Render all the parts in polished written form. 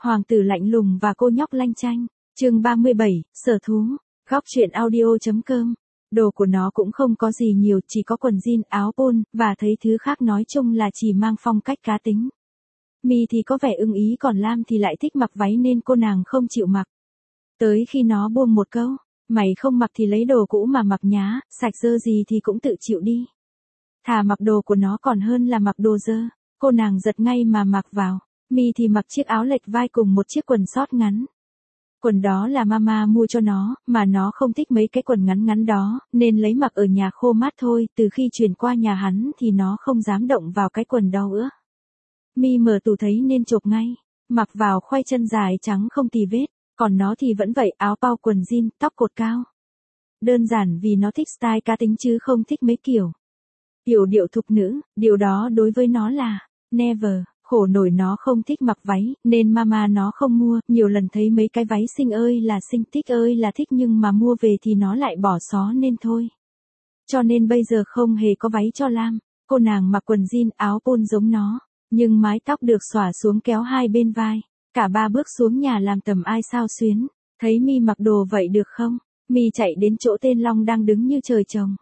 Hoàng tử lạnh lùng và cô nhóc lanh chanh. Chương 37, sở thú. Góc truyện audio.com. Đồ của nó cũng không có gì nhiều, chỉ có quần jean, áo polo, và thấy thứ khác nói chung là chỉ mang phong cách cá tính. Mi thì có vẻ ưng ý, còn Lam thì lại thích mặc váy nên cô nàng không chịu mặc. Tới khi nó buông một câu, mày không mặc thì lấy đồ cũ mà mặc nhá, sạch dơ gì thì cũng tự chịu đi. Thà mặc đồ của nó còn hơn là mặc đồ dơ. Cô nàng giật ngay mà mặc vào. Mi thì mặc chiếc áo lệch vai cùng một chiếc quần sót ngắn. Quần đó là mama mua cho nó, mà nó không thích mấy cái quần ngắn ngắn đó, nên lấy mặc ở nhà khô mát thôi. Từ khi chuyển qua nhà hắn thì nó không dám động vào cái quần đó nữa. Mi mở tủ thấy nên chộp ngay, mặc vào khoai chân dài trắng không tì vết, còn nó thì vẫn vậy, áo bao quần jean, tóc cột cao. Đơn giản vì nó thích style cá tính chứ không thích mấy kiểu yểu điệu thục nữ, điều đó đối với nó là never. Khổ nổi nó không thích mặc váy, nên mama nó không mua, nhiều lần thấy mấy cái váy xinh ơi là xinh, thích ơi là thích, nhưng mà mua về thì nó lại bỏ xó nên thôi. Cho nên bây giờ không hề có váy cho Lam, cô nàng mặc quần jean, áo polo giống nó, nhưng mái tóc được xõa xuống kéo hai bên vai. Cả ba bước xuống nhà làm tầm ai sao xuyến. Thấy Mi mặc đồ vậy được không? Mi chạy đến chỗ tên Long đang đứng như trời trồng.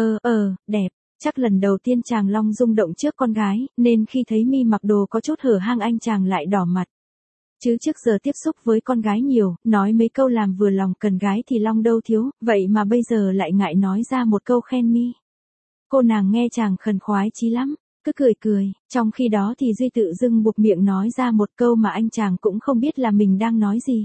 Đẹp. Chắc lần đầu tiên chàng Long rung động trước con gái, nên khi thấy Mi mặc đồ có chút hở hang anh chàng lại đỏ mặt. Chứ trước giờ tiếp xúc với con gái nhiều, nói mấy câu làm vừa lòng cần gái thì Long đâu thiếu, vậy mà bây giờ lại ngại nói ra một câu khen Mi. Cô nàng nghe chàng khẩn khoái chí lắm, cứ cười, trong khi đó thì Duy tự dưng buộc miệng nói ra một câu mà anh chàng cũng không biết là mình đang nói gì.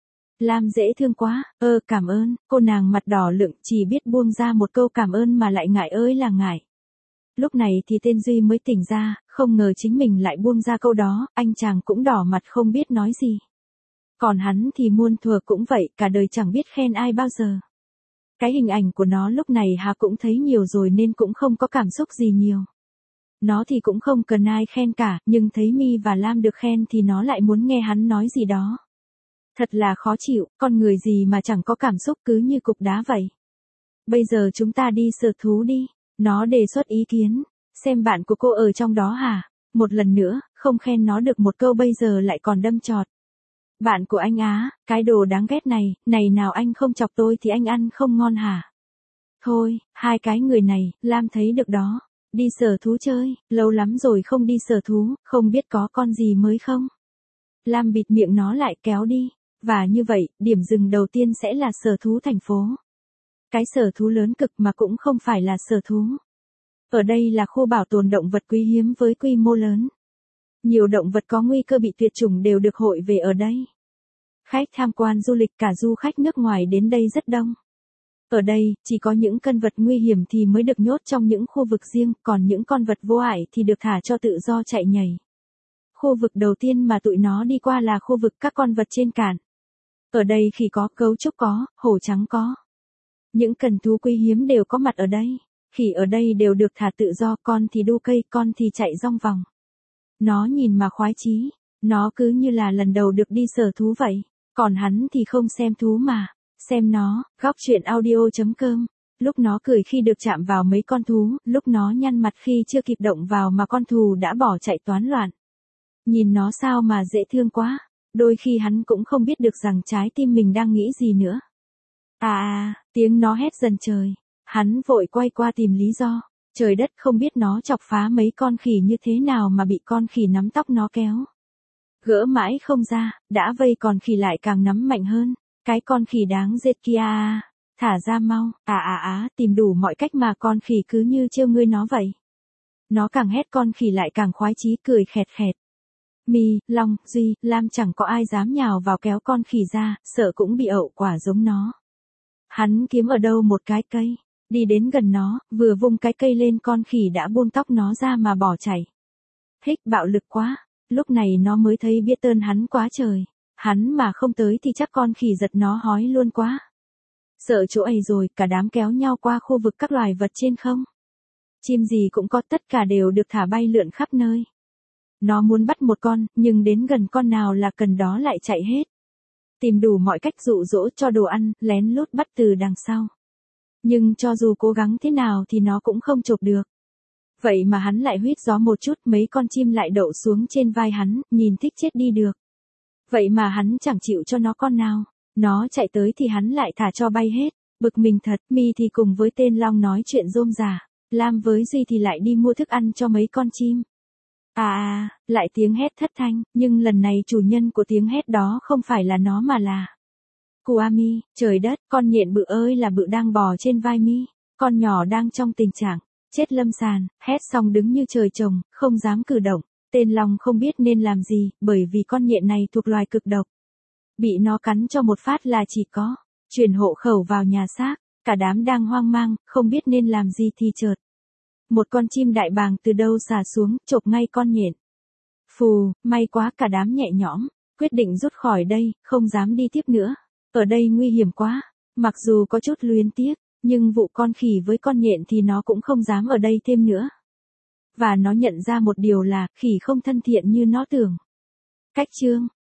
Lam dễ thương quá, cảm ơn, cô nàng mặt đỏ lựng chỉ biết buông ra một câu cảm ơn mà lại ngại ơi là ngại. Lúc này thì tên Duy mới tỉnh ra, không ngờ chính mình lại buông ra câu đó, anh chàng cũng đỏ mặt không biết nói gì. Còn hắn thì muôn thuở cũng vậy, cả đời chẳng biết khen ai bao giờ. Cái hình ảnh của nó lúc này Hà cũng thấy nhiều rồi nên cũng không có cảm xúc gì nhiều. Nó thì cũng không cần ai khen cả, nhưng thấy Mi và Lam được khen thì nó lại muốn nghe hắn nói gì đó. Thật là khó chịu, con người gì mà chẳng có cảm xúc cứ như cục đá vậy. Bây giờ chúng ta đi sở thú đi. Nó đề xuất ý kiến. Xem bạn của cô ở trong đó hả? Một lần nữa, không khen nó được một câu bây giờ lại còn đâm chọt. Bạn của anh á, cái đồ đáng ghét này nào anh không chọc tôi thì anh ăn không ngon hả? Thôi, hai cái người này, Lam thấy được đó. Đi sở thú chơi, lâu lắm rồi không đi sở thú, không biết có con gì mới không? Lam bịt miệng nó lại kéo đi. Và như vậy, điểm dừng đầu tiên sẽ là sở thú thành phố. Cái sở thú lớn cực mà cũng không phải là sở thú. Ở đây là khu bảo tồn động vật quý hiếm với quy mô lớn. Nhiều động vật có nguy cơ bị tuyệt chủng đều được hội về ở đây. Khách tham quan du lịch cả du khách nước ngoài đến đây rất đông. Ở đây, chỉ có những con vật nguy hiểm thì mới được nhốt trong những khu vực riêng, còn những con vật vô hại thì được thả cho tự do chạy nhảy. Khu vực đầu tiên mà tụi nó đi qua là khu vực các con vật trên cạn. Ở đây khỉ có, gấu trúc có, hổ trắng có. Những cần thú quý hiếm đều có mặt ở đây. Khỉ ở đây đều được thả tự do, con thì đu cây, con thì chạy rong vòng. Nó nhìn mà khoái chí, nó cứ như là lần đầu được đi sở thú vậy. Còn hắn thì không xem thú mà, xem nó. Góc truyện audio.com. Lúc nó cười khi được chạm vào mấy con thú, lúc nó nhăn mặt khi chưa kịp động vào mà con thú đã bỏ chạy toán loạn. Nhìn nó sao mà dễ thương quá, đôi khi hắn cũng không biết được rằng trái tim mình đang nghĩ gì nữa. Tiếng nó hét dần trời. Hắn vội quay qua tìm lý do. Trời đất, không biết nó chọc phá mấy con khỉ như thế nào mà bị con khỉ nắm tóc nó kéo. Gỡ mãi không ra, đã vây còn khỉ lại càng nắm mạnh hơn. Cái con khỉ đáng ghét kia thả ra mau. Tìm đủ mọi cách mà con khỉ cứ như trêu ngươi nó vậy. Nó càng hét con khỉ lại càng khoái chí cười khẹt khẹt. Mi, Long, Duy, Lam chẳng có ai dám nhào vào kéo con khỉ ra, sợ cũng bị ậu quả giống nó. Hắn kiếm ở đâu một cái cây, đi đến gần nó, vừa vung cái cây lên con khỉ đã buông tóc nó ra mà bỏ chạy. Hích bạo lực quá, lúc này nó mới thấy biết ơn hắn quá trời. Hắn mà không tới thì chắc con khỉ giật nó hói luôn quá. Sợ chỗ ấy rồi, cả đám kéo nhau qua khu vực các loài vật trên không. Chim gì cũng có, tất cả đều được thả bay lượn khắp nơi. Nó muốn bắt một con, nhưng đến gần con nào là cần đó lại chạy hết. Tìm đủ mọi cách dụ dỗ cho đồ ăn, lén lút bắt từ đằng sau. Nhưng cho dù cố gắng thế nào thì nó cũng không chộp được. Vậy mà hắn lại huýt gió một chút, mấy con chim lại đậu xuống trên vai hắn, nhìn thích chết đi được. Vậy mà hắn chẳng chịu cho nó con nào. Nó chạy tới thì hắn lại thả cho bay hết. Bực mình thật, Mi thì cùng với tên long nói chuyện rôm rả. Lam với Duy thì lại đi mua thức ăn cho mấy con chim. Lại tiếng hét thất thanh, nhưng lần này chủ nhân của tiếng hét đó không phải là nó mà là Kuami. Trời đất, con nhện bự ơi là bự đang bò trên vai Mi. Con nhỏ đang trong tình trạng chết lâm sàn, hét xong đứng như trời trồng, không dám cử động. Tên long không biết nên làm gì, bởi vì con nhện này thuộc loài cực độc. Bị nó cắn cho một phát là chỉ có chuyển hộ khẩu vào nhà xác. Cả đám đang hoang mang, không biết nên làm gì thì chợt một con chim đại bàng từ đâu xà xuống, chộp ngay con nhện. Phù, may quá, cả đám nhẹ nhõm, quyết định rút khỏi đây, không dám đi tiếp nữa. Ở đây nguy hiểm quá. Mặc dù có chút luyến tiếc, nhưng vụ con khỉ với con nhện thì nó cũng không dám ở đây thêm nữa. Và nó nhận ra một điều là khỉ không thân thiện như nó tưởng. Cách chương